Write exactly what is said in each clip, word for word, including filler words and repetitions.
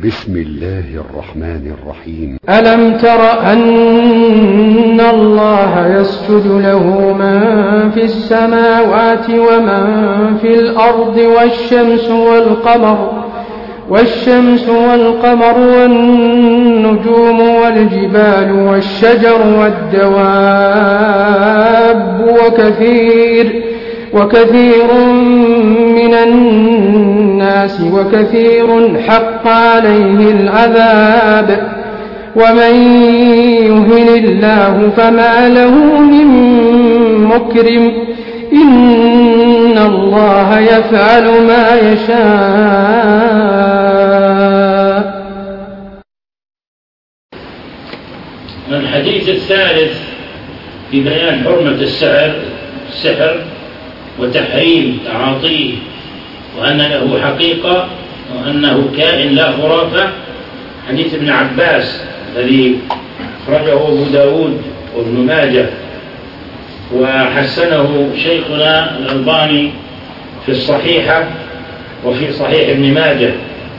بسم الله الرحمن الرحيم. ألم تر أن الله يسجد له من في السماوات ومن في الأرض والشمس والقمر والشمس والقمر والنجوم والجبال والشجر والدواب وكثير وكثير من الناس وكثير حق عليه العذاب ومن يهن الله فما له من مكرم إن الله يفعل ما يشاء. الحديث الثالث في بيان حرمة السحر السحر وتحريم تعاطيه وأن له حقيقة وأنه كائن لا خرافة. حديث ابن عباس الذي أخرجه أبو داود وابن ماجه وحسنه شيخنا الألباني في الصحيحة وفي صحيح ابن ماجه،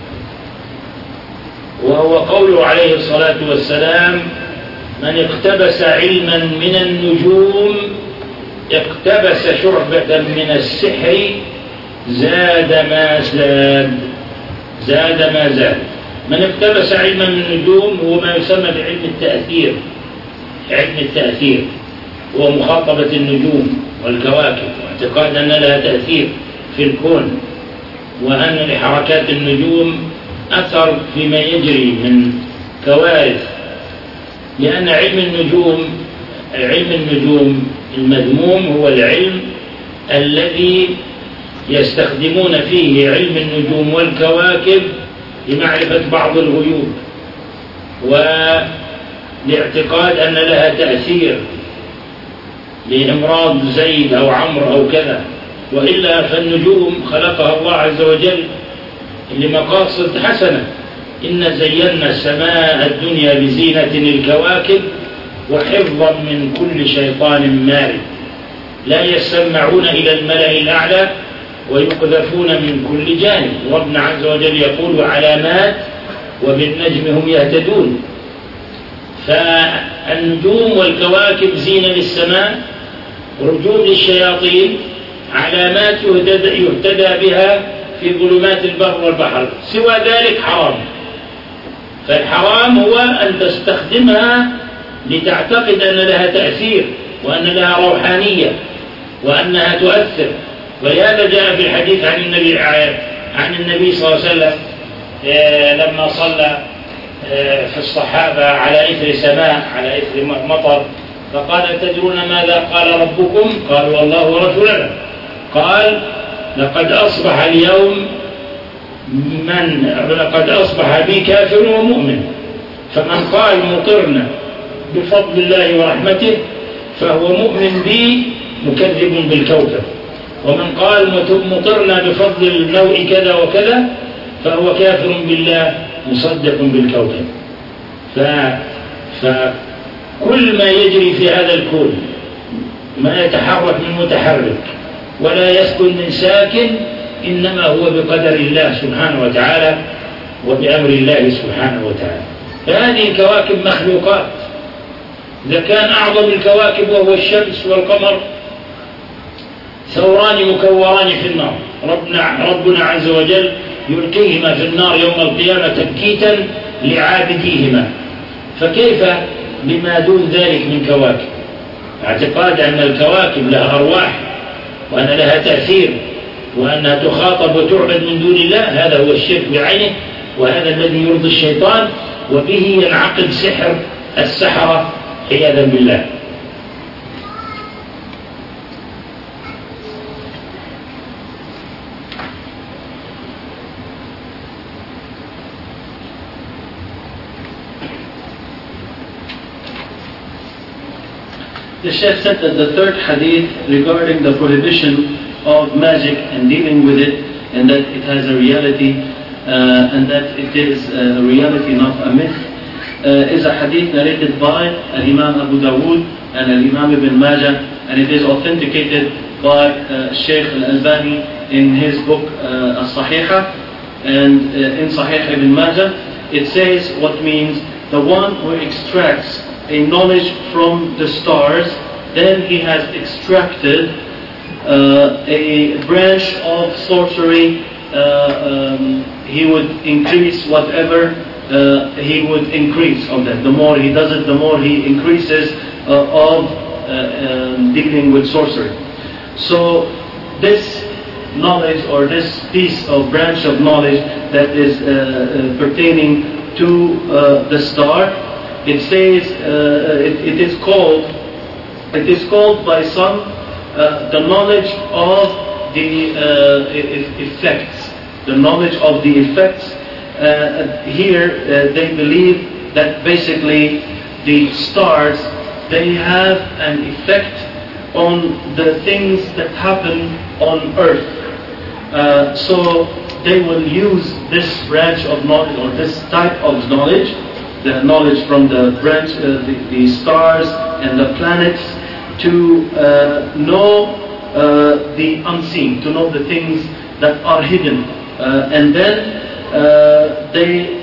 وهو قوله عليه الصلاة والسلام: من اقتبس علما من النجوم اقتبس شعبة من السحر زاد ما زاد زاد ما زاد. من اقتبس علما من النجوم هو ما يسمى بعلم التأثير. علم التأثير هو مخاطبة النجوم والكواكب واعتقاد أن لها تأثير في الكون، وأن لحركات النجوم أثر فيما يجري من كوارث، لأن علم النجوم علم النجوم المذموم هو العلم الذي يستخدمون فيه علم النجوم والكواكب لمعرفة بعض الغيوب ولاعتقاد أن لها تأثير لإمراض زيد أو عمرو أو كذا، وإلا فالنجوم خلقها الله عز وجل لمقاصد حسنة. إن زينا السماء الدنيا بزينة الكواكب وحفظا من كل شيطان مارد لا يسمعون إلى الملأ الأعلى ويقذفون من كل جانب. وربنا عز وجل يقول: وعلامات وبالنجم هم يهتدون. فالنجوم والكواكب زينة للسماء، رجوم للشياطين، علامات يهتدى بها في ظلمات البر والبحر، سوى ذلك حرام. فالحرام هو أن تستخدمها لتعتقد أن لها تأثير وأن لها روحانية وأنها تؤثر. ولهذا جاء في الحديث عن النبي عن النبي صلى الله عليه وسلم لما صلى في الصحابة على إثر سماء على إثر مطر، فقال: تدرون ماذا قال ربكم؟ قالوا: الله ورسوله. قال: لقد أصبح اليوم من لقد أصبح بي كافر ومؤمن، فمن قال مطرنا بفضل الله ورحمته فهو مؤمن بي مكذب بالكوكب، ومن قال مطرنا بفضل النوء كذا وكذا فهو كافر بالله مصدق بالكوكب. فكل ما يجري في هذا الكون ما يتحرك من متحرك ولا يسكن من ساكن إنما هو بقدر الله سبحانه وتعالى وبأمر الله سبحانه وتعالى. فهذه الكواكب مخلوقات. إذا كان أعظم الكواكب وهو الشمس والقمر ثوران مكوران في النار، ربنا, ربنا عز وجل يلقيهما في النار يوم القيامة تبكيتا لعابديهما، فكيف بما دون ذلك من كواكب؟ اعتقاد أن الكواكب لها أرواح وأن لها تأثير وأنها تخاطب وتعبد من دون الله، هذا هو الشرك بعينه، وهذا الذي يرضي الشيطان، وبه ينعقد سحر السحرة عياذا بالله. The Shaykh said that the third hadith regarding the prohibition of magic and dealing with it, and that it has a reality uh, and that it is a reality, not a myth, uh, is a hadith narrated by Imam Abu Dawood and Imam Ibn Majah, and it is authenticated by uh, Shaykh Al-Albani in his book uh, As-Sahiha, and uh, in Sahih Ibn Majah, it says what means the one who extracts a knowledge from the stars, then he has extracted uh, a branch of sorcery. Uh, um, he would increase whatever uh, he would increase of that. The more he does it, the more he increases uh, of uh, um, dealing with sorcery. So this knowledge, or this piece of branch of knowledge that is uh, uh, pertaining to uh, the star, it says uh, it, it is called it is called by some uh, the knowledge of the uh, effects, the knowledge of the effects. Uh, here uh, they believe that basically the stars, they have an effect on the things that happen on earth. Uh, so they will use this branch of knowledge, or this type of knowledge, the knowledge from the branch, uh, the, the stars and the planets, to uh, know uh, the unseen, to know the things that are hidden. Uh, and then uh, they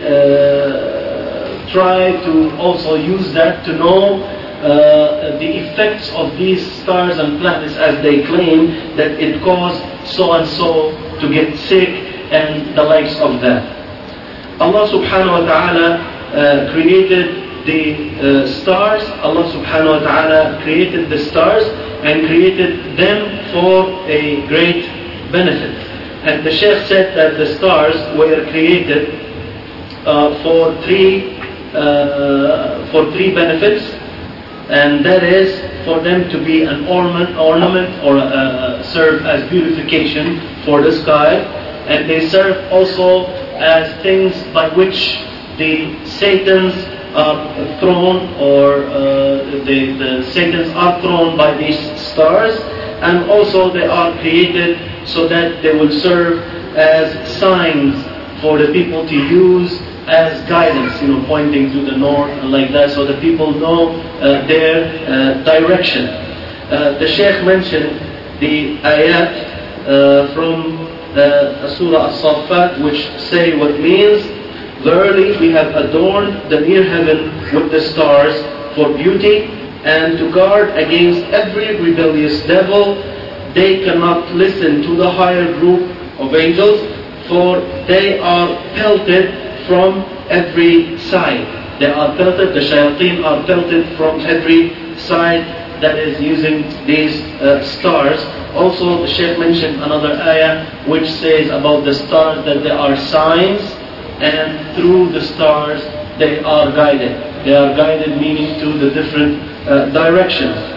uh, try to also use that to know uh, the effects of these stars and planets, as they claim that it caused so and so to get sick and the likes of that. Allah subhanahu wa ta'ala uh, created the uh, stars. Allah subhanahu wa ta'ala created the stars and created them for a great benefit. And the Shaykh said that the stars were created uh, for three uh, for three benefits, and that is for them to be an ornament, ornament or uh, serve as beautification for the sky, and they serve also as things by which the Satans are thrown, or uh, the, the Satans are thrown by these stars, and also they are created so that they will serve as signs for the people to use as guidance, you know, pointing to the north and like that, so that people know uh, their uh, direction. Uh, the Shaykh mentioned the ayat uh, from uh, Surah As-Saffat, which say what means, verily we have adorned the near heaven with the stars for beauty, and to guard against every rebellious devil. They cannot listen to the higher group of angels, for they are pelted from every side. They are pelted, the shayateen are pelted from every side, that is using these uh, stars. Also the Shaykh mentioned another ayah which says about the stars that they are signs, and through the stars they are guided. They are guided, meaning to the different uh, directions.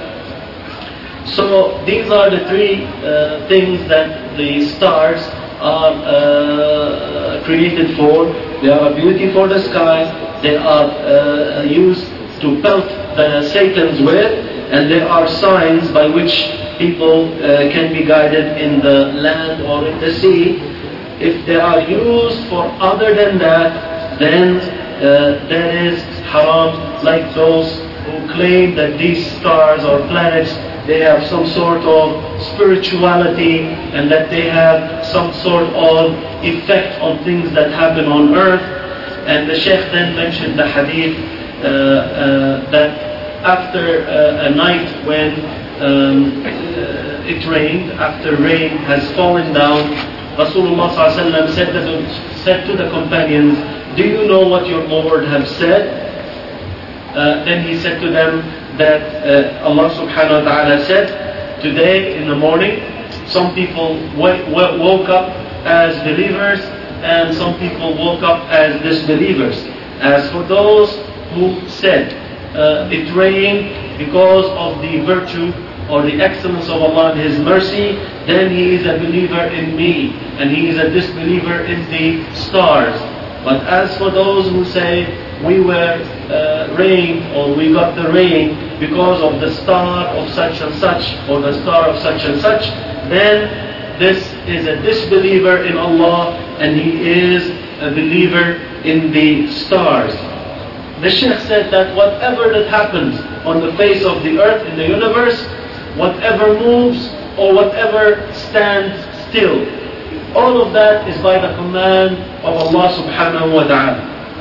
So these are the three uh, things that the stars are uh, created for. They are a beauty for the sky, they are uh, used to pelt the Satans with, and they are signs by which people uh, can be guided in the land or in the sea. If they are used for other than that, then uh, that is haram, like those who claim that these stars or planets, they have some sort of spirituality, and that they have some sort of effect on things that happen on earth. And the Shaykh then mentioned the hadith uh, uh, that after uh, a night when um, uh, it rained, after rain has fallen down, Rasulullah ﷺ said to, the, said to the companions, do you know what your Lord has said? Uh, then he said to them that uh, Allah subhanahu wa ta'ala said, today in the morning, some people w- w- woke up as believers, and some people woke up as disbelievers. As for those who said, uh, it rained because of the virtue or the excellence of Allah and His mercy, then he is a believer in me, and he is a disbeliever in the stars. But as for those who say, we were uh, rained, or we got the rain because of the star of such and such, or the star of such and such, then this is a disbeliever in Allah, and he is a believer in the stars. The Shaykh said that whatever that happens on the face of the earth, in the universe, whatever moves or whatever stands still, all of that is by the command of Allah subhanahu wa ta'ala.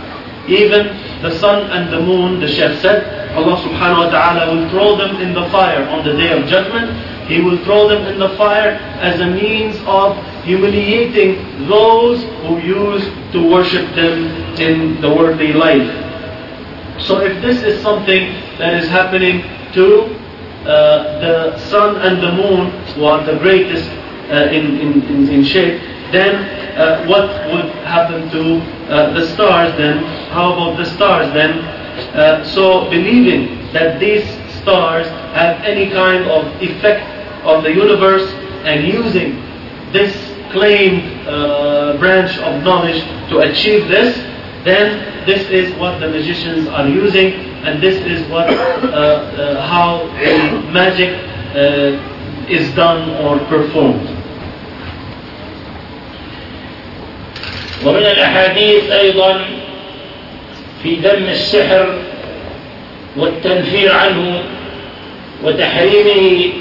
Even the sun and the moon, the Shaykh said, Allah subhanahu wa ta'ala will throw them in the fire on the day of judgment. He will throw them in the fire as a means of humiliating those who used to worship them in the worldly life. So if this is something that is happening to uh, the sun and the moon, who are the greatest uh, in, in, in, in shape, then uh, what would happen to uh, the stars then? How about the stars then? Uh, so believing that these stars have any kind of effect on the universe and using this claimed uh, branch of knowledge to achieve this, then this is what the magicians are using, and this is what uh, uh, how magic uh, is done or performed. ومن الأحاديث أيضا في ذم السحر والتنفير عنه وتحريمه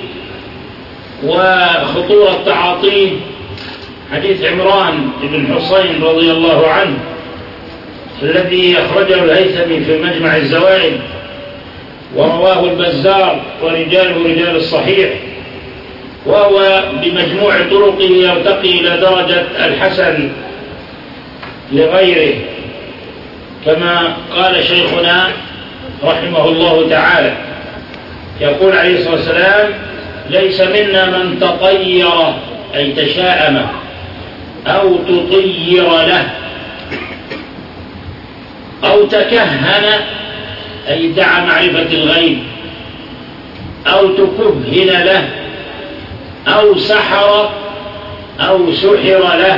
وخطورة تعاطيه حديث عمران بن حسين رضي الله عنه الذي أخرجه الهيثمي في مجمع الزوائد ورواه البزار ورجاله رجال الصحيح، وهو بمجموع طرقه يرتقي إلى درجة الحسن لغيره، كما قال شيخنا رحمه الله تعالى، يقول عليه الصلاة والسلام: ليس منا من تطير أي تشاءم أو تطير له أو تكهن أي ادعى معرفة الغيب أو تكهن له أو سحر أو سحر له،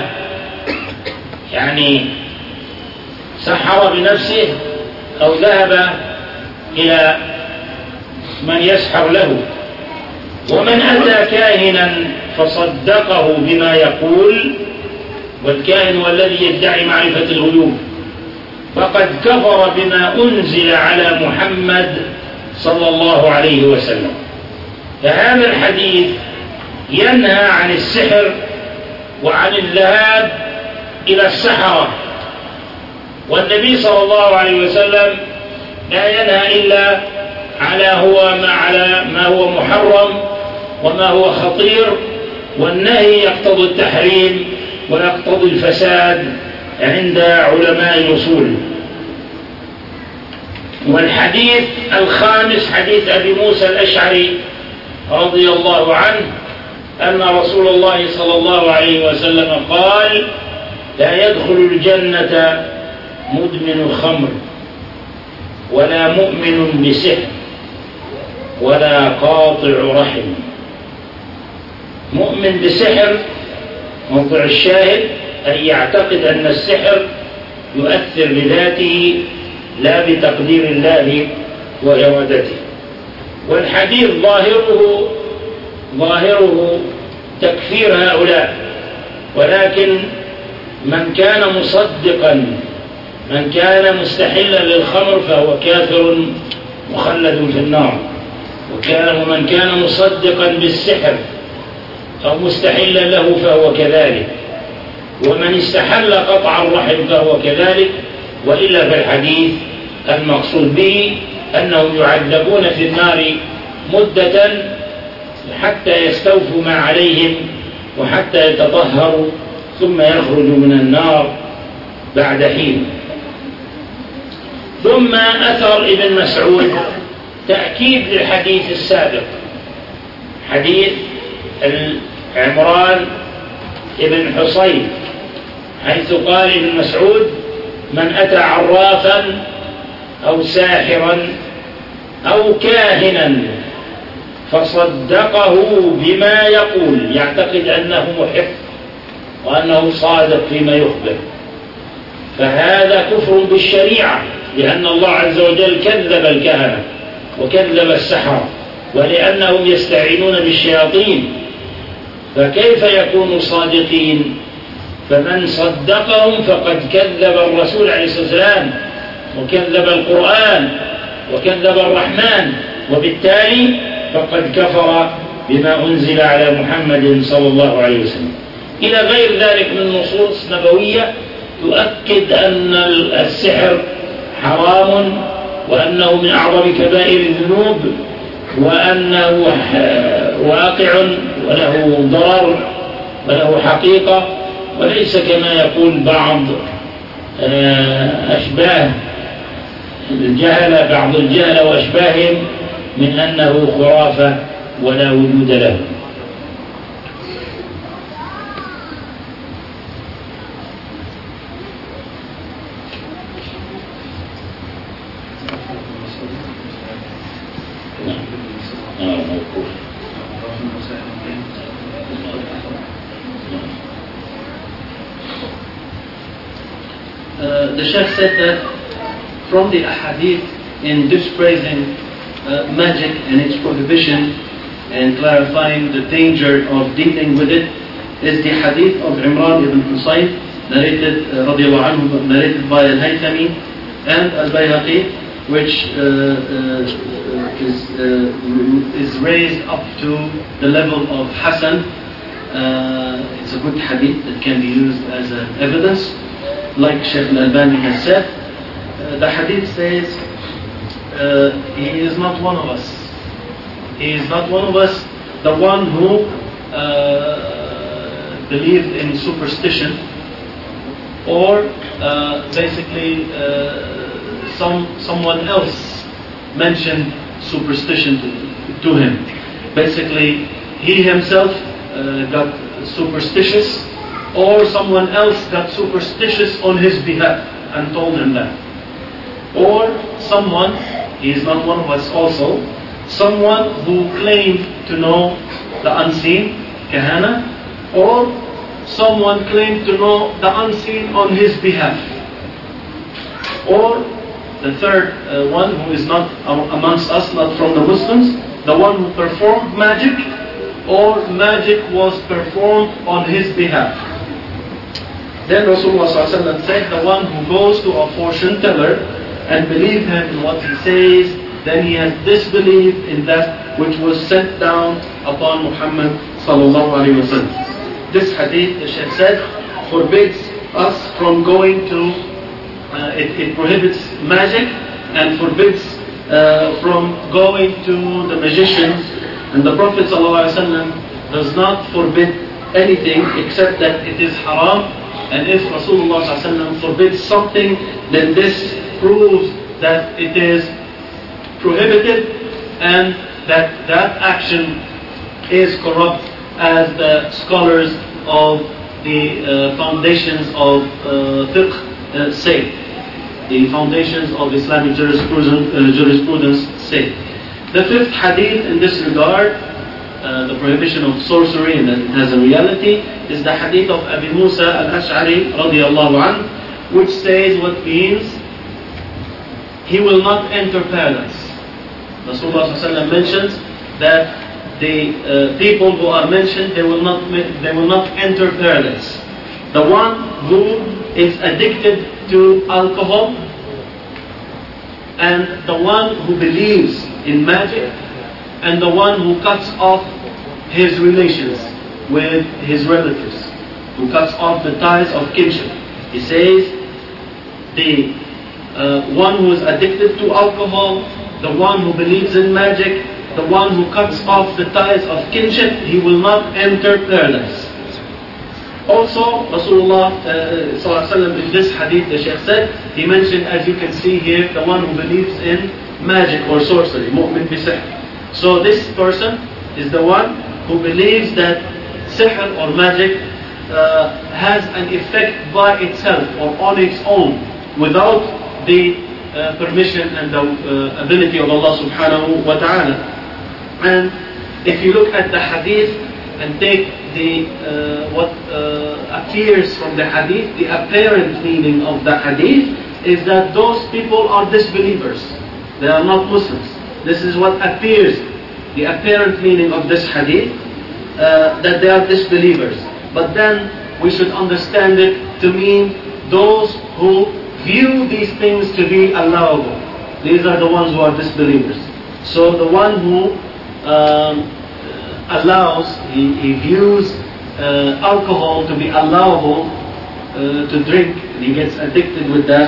يعني سحر بنفسه أو ذهب إلى من يسحر له. ومن أتى كاهنا فصدقه بما يقول، والكاهن هو الذي يدعي معرفة الغيوب، فقد كفر بما أنزل على محمد صلى الله عليه وسلم. فهذا الحديث ينهى عن السحر وعن الذهاب إلى السحرة، والنبي صلى الله عليه وسلم لا ينهى إلا على هو ما على ما هو محرم وما هو خطير، والنهي يقتضي التحريم ويقتضي الفساد عند علماء الأصول. والحديث الخامس حديث أبي موسى الأشعري رضي الله عنه أن رسول الله صلى الله عليه وسلم قال: لا يدخل الجنة مدمن الخمر ولا مؤمن بسحر ولا قاطع رحم. مؤمن بسحر موضع الشاهد أن يعتقد أن السحر يؤثر بذاته لا بتقدير الله وإرادته. والحديث ظاهره ظاهره تكفير هؤلاء، ولكن من كان مصدقا من كان مستحلا للخمر فهو كافر مخلد في النار، وكان ومن كان مصدقا بالسحر أو مستحلا له فهو كذلك، ومن استحل قطع الرحم فهو كذلك. وإلا فالحديث المقصود به أنهم يعذبون في النار مدة حتى يستوفوا ما عليهم وحتى يتطهروا ثم يخرجوا من النار بعد حين. ثم أثر ابن مسعود تأكيد للحديث السابق، حديث عمران ابن حسين، حيث قال ابن مسعود: من أتى عرافا أو ساحرا أو كاهنا فصدقه بما يقول، يعتقد أنه محق وأنه صادق فيما يخبر، فهذا كفر بالشريعة، لأن الله عز وجل كذب الكهنة وكذب السحرة، ولأنهم يستعينون بالشياطين، فكيف يكونوا صادقين؟ فمن صدقهم فقد كذب الرسول عليه الصلاة والسلام وكذب القرآن وكذب الرحمن، وبالتالي فقد كفر بما أنزل على محمد صلى الله عليه وسلم. إلى غير ذلك من نصوص نبوية تؤكد أن السحر حرام وأنه من أعظم كبائر الذنوب وأنه واقع وله ضرر وله حقيقة، وليس كما يقول بعض أشباه الجهل بعض الجهل وأشباههم من أنه خرافة ولا وجود له. Uh, the Sheikh said that from the ahadith in dispraising uh, magic and its prohibition and clarifying the danger of dealing with it is the hadith of Imran ibn Husayn narrated, uh, radiallahu anhu, narrated by Al-Haythami and Al-Bayhaqi, which uh, uh, is, uh, is raised up to the level of Hasan. Uh, it's a good hadith that can be used as an evidence. Like Shaykh Al-Albani has said, uh, the hadith says, uh, he is not one of us. He is not one of us, the one who uh, believed in superstition, or uh, basically uh, some someone else mentioned superstition to, to him. Basically, he himself uh, got superstitious, or someone else got superstitious on his behalf and told him that. Or someone, he is not one of us also, someone who claimed to know the unseen, kahana, or someone claimed to know the unseen on his behalf. Or the third uh, one who is not amongst us, not from the Muslims, the one who performed magic, or magic was performed on his behalf. Then Rasulullah said, the one who goes to a fortune teller and believes him in what he says, then he has disbelieved in that which was sent down upon Muhammad sallallahu alaihi wasallam. This hadith, the Shaykh said, forbids us from going to, uh, it, it prohibits magic and forbids uh, from going to the magicians. And the Prophet sallallahu alaihi wasallam does not forbid anything except that it is haram. And if Rasulullah sallallahu alaihi wasallam forbids something, then this proves that it is prohibited and that that action is corrupt, as the scholars of the uh, foundations of uh, fiqh uh, say, the foundations of Islamic jurisprudence, uh, jurisprudence say. The fifth hadith in this regard, uh, the prohibition of sorcery and that it has a reality, is the hadith of Abi Musa al-Ash'ari radiyallahu anhu, which says what means he will not enter paradise. Rasulullah sallallahu alaihi wasallam mentions that the uh, people who are mentioned, they will not they will not enter paradise. The one who is addicted to alcohol, and the one who believes in magic, and the one who cuts off his relations with his relatives, who cuts off the ties of kinship. He says the uh, one who is addicted to alcohol, the one who believes in magic, the one who cuts off the ties of kinship, he will not enter paradise. Also, Rasulullah uh, sallallahu alaihi wasallam, in this hadith, the Shaykh said, he mentioned, as you can see here, the one who believes in magic or sorcery, mu'min bi sihr. So this person is the one who believes that sihr or magic uh, has an effect by itself or on its own, without the uh, permission and the uh, ability of Allah subhanahu wa ta'ala. And if you look at the hadith and take the uh, what uh, appears from the hadith, the apparent meaning of the hadith is that those people are disbelievers. They are not Muslims. This is what appears, the apparent meaning of this hadith, uh, that they are disbelievers. But then we should understand it to mean those who view these things to be allowable. These are the ones who are disbelievers. So the one who um, allows, he, he views uh, alcohol to be allowable uh, to drink, and he gets addicted with that,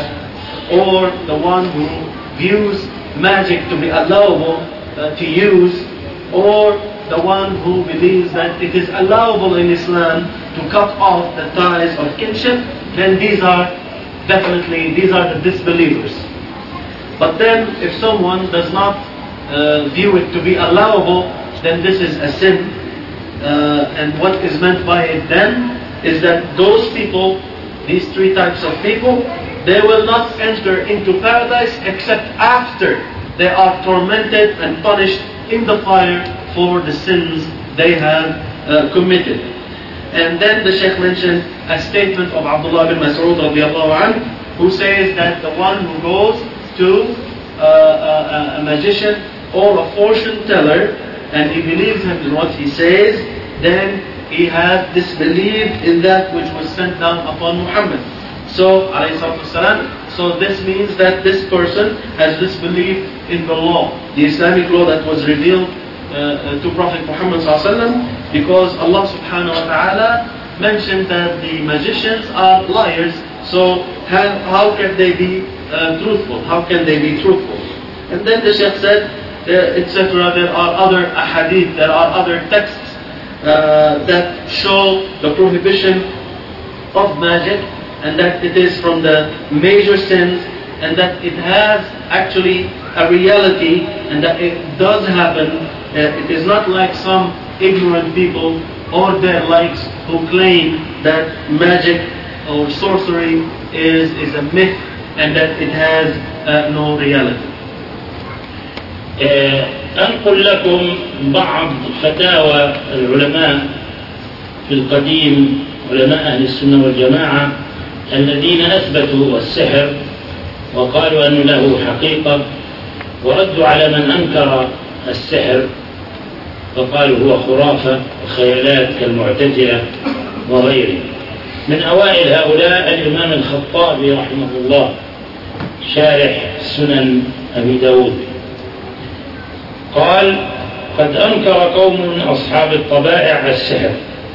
or the one who views magic to be allowable uh, to use, or the one who believes that it is allowable in Islam to cut off the ties of kinship, then these are definitely, these are the disbelievers. But then if someone does not uh, view it to be allowable, then this is a sin. Uh, and what is meant by it then is that those people, these three types of people, they will not enter into paradise except after they are tormented and punished in the fire for the sins they have uh, committed. And then the Shaykh mentioned a statement of Abdullah bin Mas'ud radiallahu anhu, who says that the one who goes to uh, a, a magician or a fortune teller and he believes him in what he says, then he has disbelieved in that which was sent down upon Muhammad. So, alayhi salatu wasalam, so this means that this person has disbelieved in the law, the Islamic law that was revealed uh, to Prophet Muhammad sallallahu alaihi wasallam, because Allah subhanahu wa ta'ala mentioned that the magicians are liars, so how, how can they be uh, truthful? How can they be truthful? And then the Shaykh said, uh, et cetera. There are other ahadith, there are other texts uh, that show the prohibition of magic, and that it is from the major sins, and that it has actually a reality, and that it does happen. Uh, it is not like some ignorant people or their likes who claim that magic or sorcery is, is a myth and that it has uh, no reality. أنقل لكم بعض فتاوى العلماء في القديم، علماء أهل السنة والجماعة الذين أثبتوا السحر وقالوا أنه له حقيقة، وردوا على من أنكر السحر فقالوا هو خرافة وخيالات كالمعتزلة وغيره. من أوائل هؤلاء الإمام الخطابي رحمه الله شارح سنن أبي داود، قال: قد أنكر قوم من أصحاب الطبائع السحر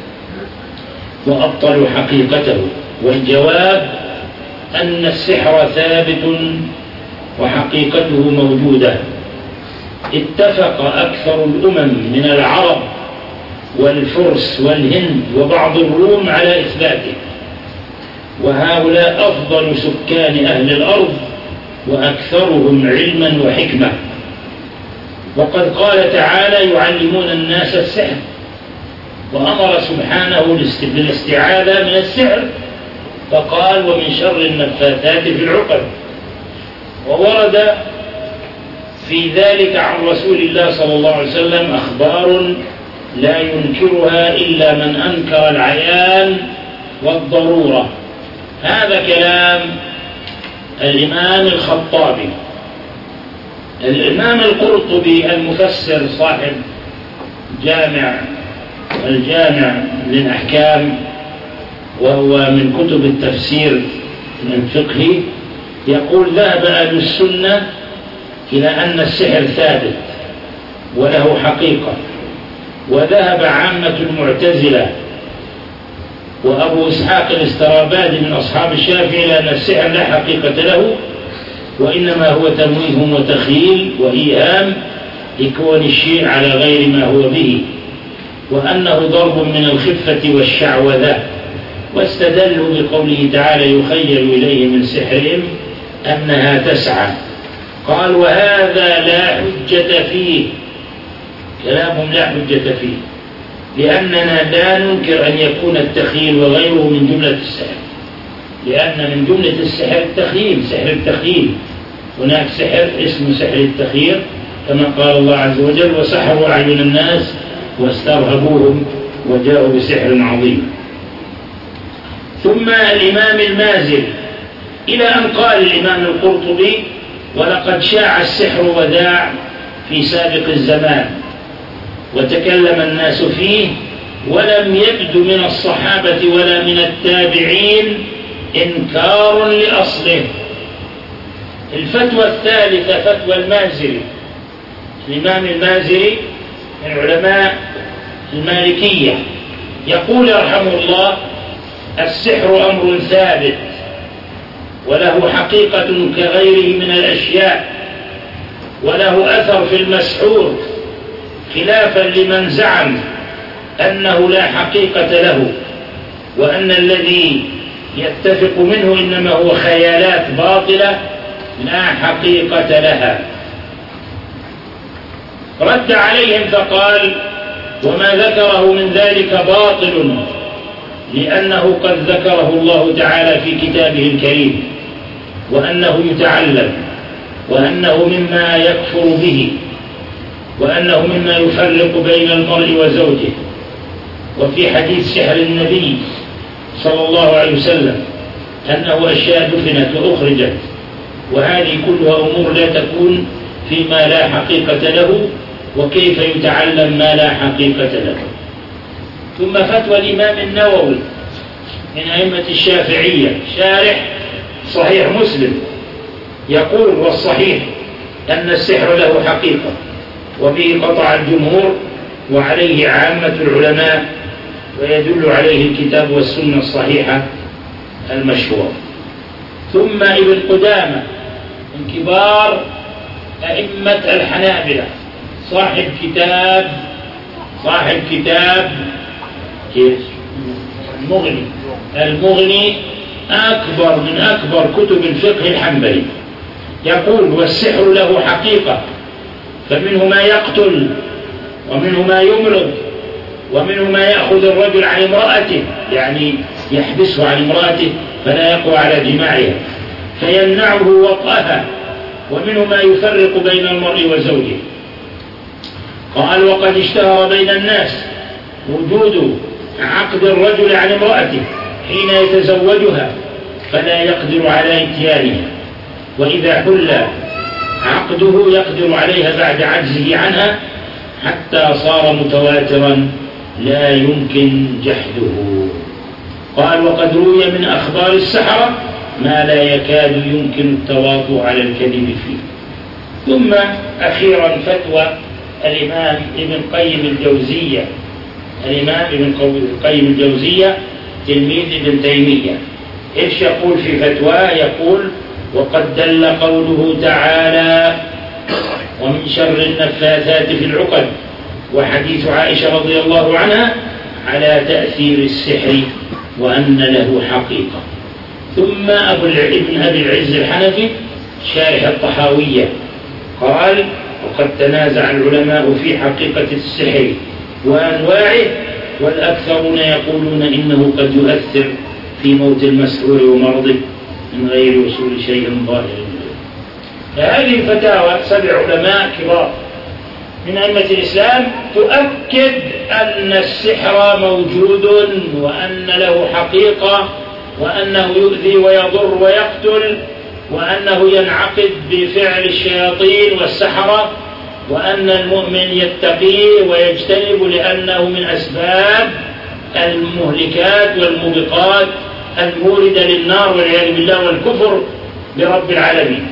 وأبطلوا حقيقته، والجواب أن السحر ثابت وحقيقته موجودة. اتفق أكثر الأمم من العرب والفرس والهند وبعض الروم على إثباته، وهؤلاء أفضل سكان أهل الأرض وأكثرهم علما وحكمة. وقد قال تعالى: يعلمون الناس السحر، وأمر سبحانه بالاستعاذة من السحر فقال: ومن شر النفاثات في العقد. وورد في ذلك عن رسول الله صلى الله عليه وسلم أخبار لا ينكرها إلا من أنكر العيان والضرورة. هذا كلام الإمام الخطابي. الإمام القرطبي المفسر صاحب جامع الجامع للأحكام، وهو من كتب التفسير الفقهي، يقول: ذهب أهل السنة إلى أن السحر ثابت وله حقيقة، وذهب عامة المعتزلة وأبو إسحاق الاسترابادي من أصحاب الشافعي إلى أن السحر لا حقيقة له، وإنما هو تمويه وتخيل وإيهام لكون الشيء على غير ما هو به، وأنه ضرب من الخفة والشعوذة. واستدلوا بقوله تعالى: يخيل إليه من سحرهم أنها تسعى. قال: وهذا لا حجة فيه، كلامهم لا حجة فيه، لأننا لا ننكر أن يكون التخيل وغيره من جملة السحر، لأن من جملة السحر التخيل، سحر التخيل. هناك سحر اسمه سحر التخيل كما قال الله عز وجل: وسحروا أعين الناس واسترهبوهم وجاءوا بسحر عظيم. ثم الإمام المازري إلى أن قال الإمام القرطبي: ولقد شاع السحر وداع في سابق الزمان، وتكلم الناس فيه، ولم يبد من الصحابة ولا من التابعين إنكار لأصله. الفتوى الثالثة فتوى المازري. الإمام المازري من علماء المالكية يقول رحمه الله: السحر أمر ثابت وله حقيقة كغيره من الأشياء، وله أثر في المسحور، خلافا لمن زعم أنه لا حقيقة له، وأن الذي يتفق منه إنما هو خيالات باطلة لا حقيقة لها. رد عليهم فقال: وما ذكره من ذلك باطل، لأنه قد ذكره الله تعالى في كتابه الكريم، وأنه يتعلم، وأنه مما يكفر به، وأنه مما يفرق بين المرء وزوجه. وفي حديث سحر النبي صلى الله عليه وسلم أنه أشياء دفنت وأخرجت، وهذه كلها أمور لا تكون فيما لا حقيقة له، وكيف يتعلم ما لا حقيقة له. ثم فتوى الإمام النووي من أئمة الشافعية شارح صحيح مسلم يقول: والصحيح أن السحر له حقيقة، وبه قطع الجمهور وعليه عامة العلماء، ويدل عليه الكتاب والسنة الصحيحة المشهورة. ثم ابن قدامة من كبار أئمة الحنابلة، صاحب كتاب صاحب كتاب المغني المغني أكبر من أكبر كتب الفقه الحنبلي، يقول: والسحر له حقيقة، فمنه ما يقتل، ومنه ما يمرض، ومنه ما يأخذ الرجل عن امرأته، يعني يحبسه عن امرأته فلا يقوى على جماعها فيمنعه وطئها، ومنه ما يفرق بين المرء وزوجه. قال: وقد اشتهر بين الناس وجود عقد الرجل عن امرأته حين يتزوجها فلا يقدر على اتيانها، وإذا حل عقده يقدر عليها بعد عجزه عنها، حتى صار متواترا لا يمكن جحده. قال: وقد روي من أخبار السحرة ما لا يكاد يمكن التواطؤ على الكذب فيه. ثم أخيرا فتوى الإمام ابن قيم الجوزية الإمام ابن قيم الجوزية تلميذ ابن تيمية، إيش يقول في فتواه؟ يقول: وقد دل قوله تعالى: ومن شر النفاثات في العقد، وحديث عائشة رضي الله عنها على تأثير السحر وأن له حقيقة. ثم أبو ابن أبي العز الحنفي شارح الطحاوية قال: وقد تنازع العلماء في حقيقة السحر وأنواعه، والأكثرون يقولون إنه قد يؤثر في موت المسحور ومرضه من غير وصول شيء ظاهر. فهذه الفتاوى سبع علماء كبار من أئمة الإسلام تؤكد أن السحر موجود، وأن له حقيقة، وأنه يؤذي ويضر ويقتل، وأنه ينعقد بفعل الشياطين والسحرة، وأن المؤمن يتقيه ويجتنب لأنه من أسباب المهلكات والموبقات الموردة للنار والعياذ بالله والكفر برب العالمين.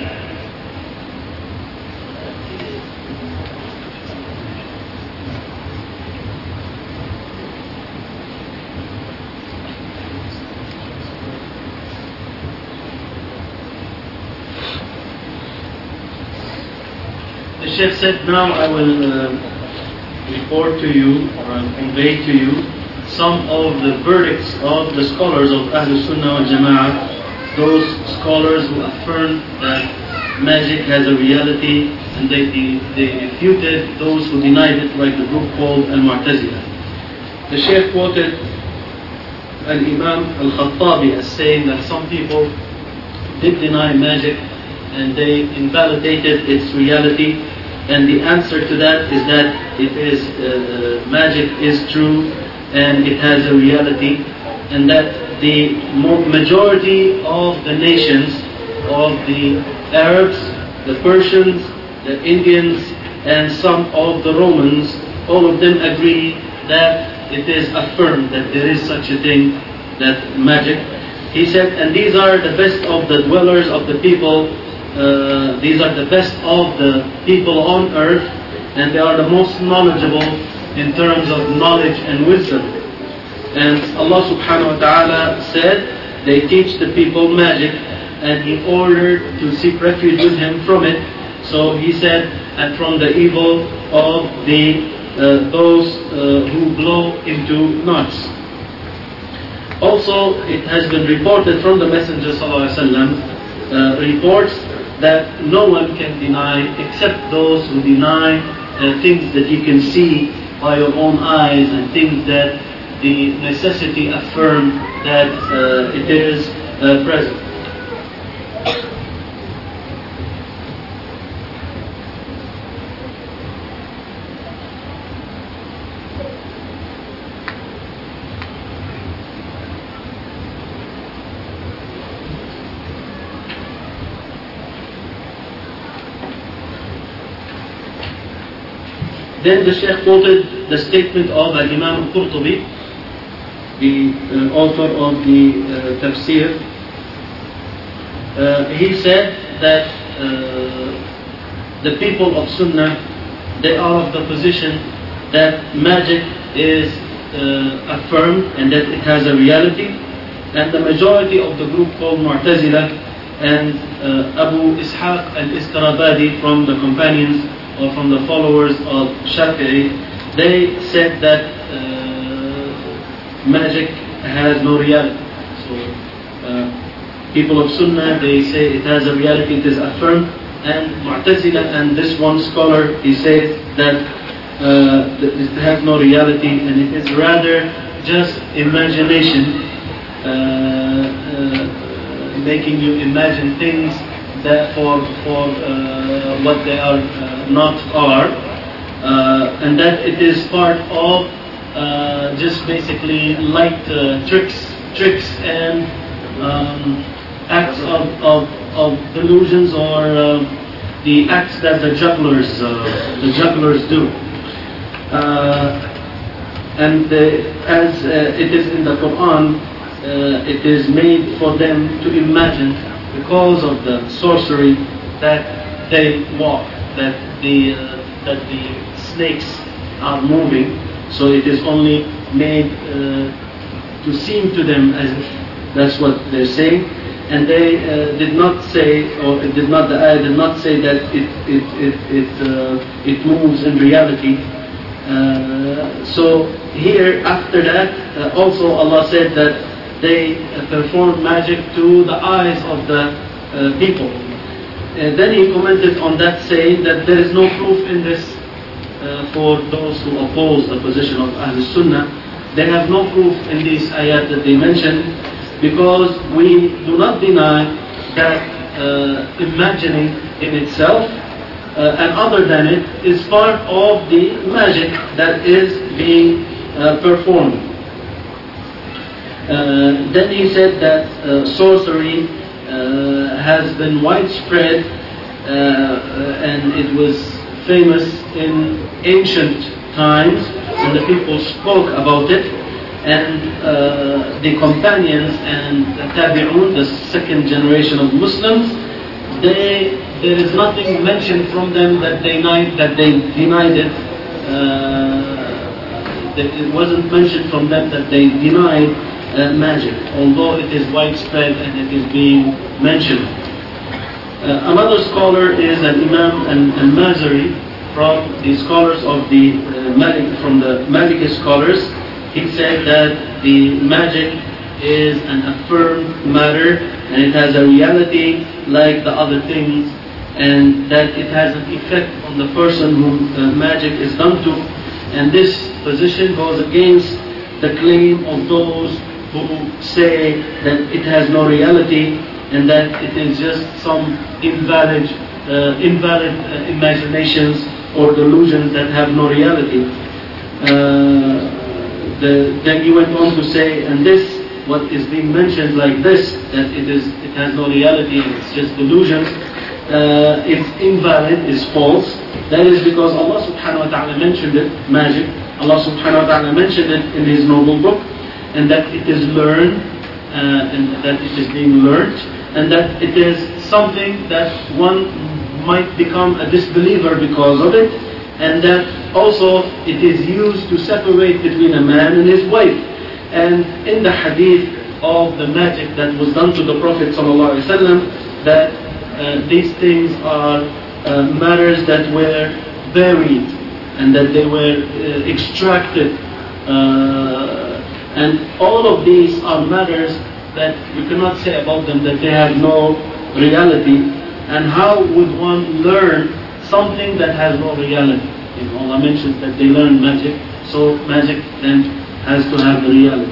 The Sheikh said, now I will uh, report to you or convey to you some of the verdicts of the scholars of Ahlul Sunnah wal Jama'ah, those scholars who affirm that magic has a reality, and they, they refuted those who denied it, like the group called Al-Mu'tazila. The Shaykh quoted Al-Imam Al-Khattabi as saying that some people did deny magic and they invalidated its reality, and the answer to that is that it is uh, magic is true and it has a reality, and that the majority of the nations, of the Arabs, the Persians, the Indians, and some of the Romans, all of them agree that it is affirmed that there is such a thing, that magic. He said, and these are the best of the dwellers of the people, uh, these are the best of the people on earth, and they are the most knowledgeable in terms of knowledge and wisdom. And Allah subhanahu wa ta'ala said, they teach the people magic, and he ordered to seek refuge with him from it. So he said, and from the evil of the uh, those uh, who blow into knots. Also, it has been reported from the Messenger sallallahu alaihi wasallam, uh, reports that no one can deny except those who deny uh, things that you can see by your own eyes and things that the necessity affirm that uh, it is uh, present. Then the Shaykh quoted the statement of Imam al-Qurtubi, the uh, author of the uh, tafsir. Uh, he said that uh, the people of Sunnah, they are of the position that magic is uh, affirmed and that it has a reality, and the majority of the group called Mu'tazila and uh, Abu Ishaq al-Istarabadi from the companions or from the followers of Shafi'i, they said that uh, magic has no reality. So uh, people of Sunnah, they say it has a reality, it is affirmed, and Mu'tazila and this one scholar, he says that uh, it has no reality and it is rather just imagination, uh, uh, making you imagine things that for for uh, what they are uh, not are, uh, and that it is part of uh, just basically light uh, tricks, tricks and um, acts of, of, of delusions or uh, the acts that the jugglers uh, the jugglers do. Uh, and uh, as uh, it is in the Quran, uh, it is made for them to imagine, because of the sorcery, that they walk, that the uh, that the snakes are moving. So it is only made uh, to seem to them as if that's what they're saying, and they uh, did not say, or it did not the ayah did not say that it it it it, uh, it moves in reality. Uh, so here after that, uh, also Allah said that they uh, performed magic to the eyes of the uh, people. And then he commented on that, saying that there is no proof in this uh, for those who oppose the position of Ahl Sunnah. They have no proof in these ayat that they mentioned, because we do not deny that uh, imagining in itself uh, and other than it is part of the magic that is being uh, performed. Uh, then he said that uh, sorcery uh, has been widespread uh, and it was famous in ancient times, and the people spoke about it, and uh, the companions and the tabi'un, the second generation of Muslims, they, there is nothing mentioned from them that they denied, that they denied it. Uh, that it wasn't mentioned from them that they denied Uh, magic, although it is widespread and it is being mentioned. Uh, another scholar is an Imam al-Mazari, from the scholars of the uh, Malik, from the Maliki scholars. He said that the magic is an affirmed matter and it has a reality like the other things, and that it has an effect on the person whom uh, magic is done to. And this position goes against the claim of those who say that it has no reality and that it is just some invalid, uh, invalid uh, imaginations or delusions that have no reality. Uh, the, then he went on to say, and this, what is being mentioned like this, that it is, it has no reality, it's just delusions, uh, it's invalid, is false. That is because Allah subhanahu wa ta'ala mentioned it, magic. Allah subhanahu wa ta'ala mentioned it in His noble book, and that it is learned, uh, and that it is being learned, and that it is something that one might become a disbeliever because of it, and that also it is used to separate between a man and his wife. And in the hadith of the magic that was done to the Prophet ﷺ, that uh, these things are uh, matters that were buried and that they were uh, extracted. Uh, and all of these are matters that you cannot say about them that they have no reality. And how would one learn something that has no reality? You know, Allah mentioned that they learn magic, so magic then has to have the reality.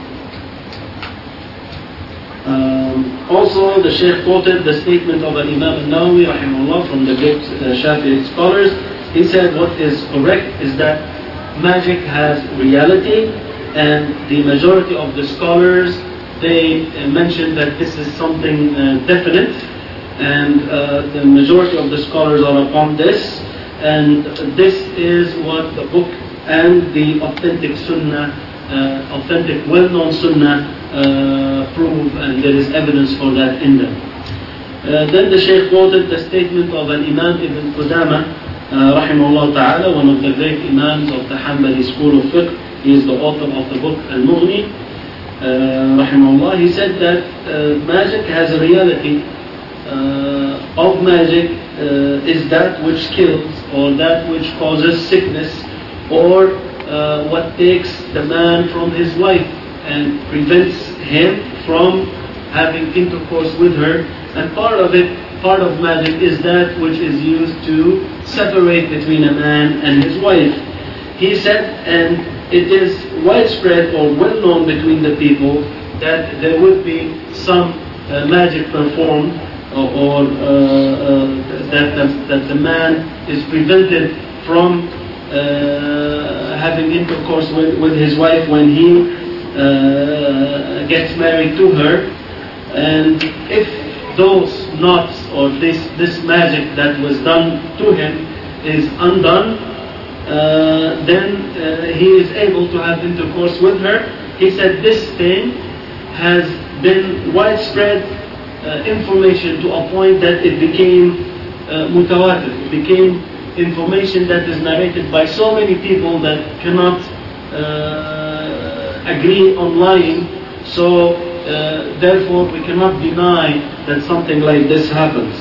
Um, also, the Shaykh quoted the statement of Imam al-Nawawi rahimahullah from the great uh, Shafi'i scholars. He said what is correct is that magic has reality, and the majority of the scholars, they uh, mentioned that this is something uh, definite, and uh, the majority of the scholars are upon this, and this is what the book and the authentic sunnah, uh, authentic well-known sunnah uh, prove, and there is evidence for that in them. Uh, then the Shaykh quoted the statement of an Imam Ibn Qudama uh, rahimahullah ta'ala, one of the great Imams of the Hanbali school of fiqh. He is the author of the book Al-Mughni uh, rahimahullah. He said that uh, magic has a reality. Uh, of magic uh, is that which kills, or that which causes sickness, or uh, what takes the man from his wife and prevents him from having intercourse with her. And part of it, part of magic is that which is used to separate between a man and his wife. He said, and it is widespread or well known between the people that there would be some uh, magic performed, or, or uh, uh, that, the, that the man is prevented from uh, having intercourse with, with his wife when he uh, gets married to her. And if those knots or this, this magic that was done to him is undone, uh, then uh, he is able to have intercourse with her. He said this thing has been widespread Uh, information to a point that it became uh, mutawatir. It became information that is narrated by so many people that cannot uh, agree on lying. So uh, therefore we cannot deny that something like this happens.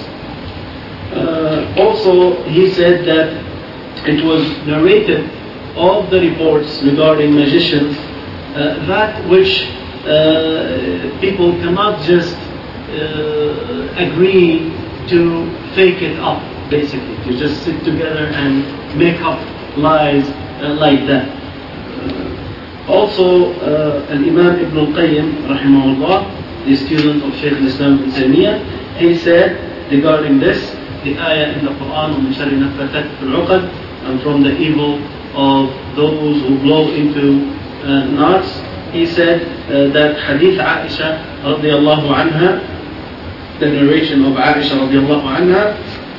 Uh, also, he said that it was narrated of the reports regarding magicians uh, that which uh, people cannot just Uh, agree to fake it up, basically, to just sit together and make up lies uh, like that. Uh, also, uh, Al-Imam Ibn al-Qayyim, rahimahullah, the student of Shaykh al-Islam Ibn Taymiyyah, he said regarding this, the ayah in the Quran, وَمِنْ شَرِّ نَفَّثَاتِ فِي الْعُقَدِ, and from the evil of those who blow into uh, knots, he said uh, that Hadith Aisha radiallahu anha, the narration of Aisha radiallahu anha,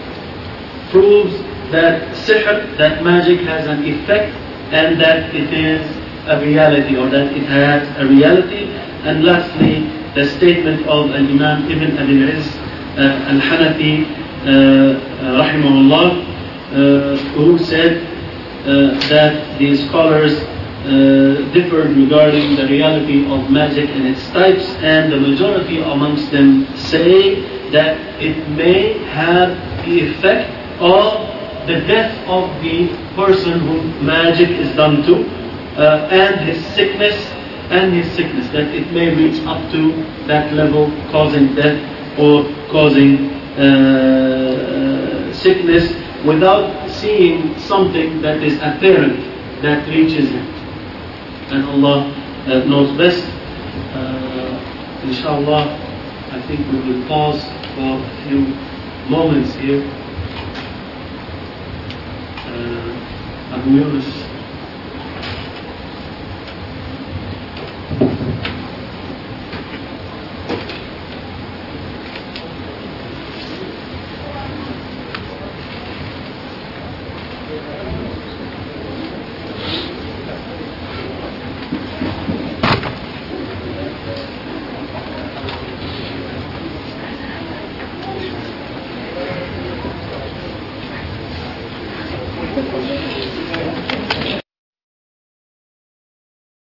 proves that sihr, that magic has an effect, and that it is a reality, or that it has a reality. And lastly, the statement of Imam Ibn Abi al-Izz uh, al-Hanafi uh, rahimahullah, uh, who said uh, that the scholars Uh, differed regarding the reality of magic and its types, and the majority amongst them say that it may have the effect of the death of the person whom magic is done to, uh, and his sickness, and his sickness, that it may reach up to that level, causing death or causing uh, sickness without seeing something that is apparent that reaches him. And Allah uh, knows best. Uh, inshallah, I think we will pause for a few moments here. Uh, Abu Yunus.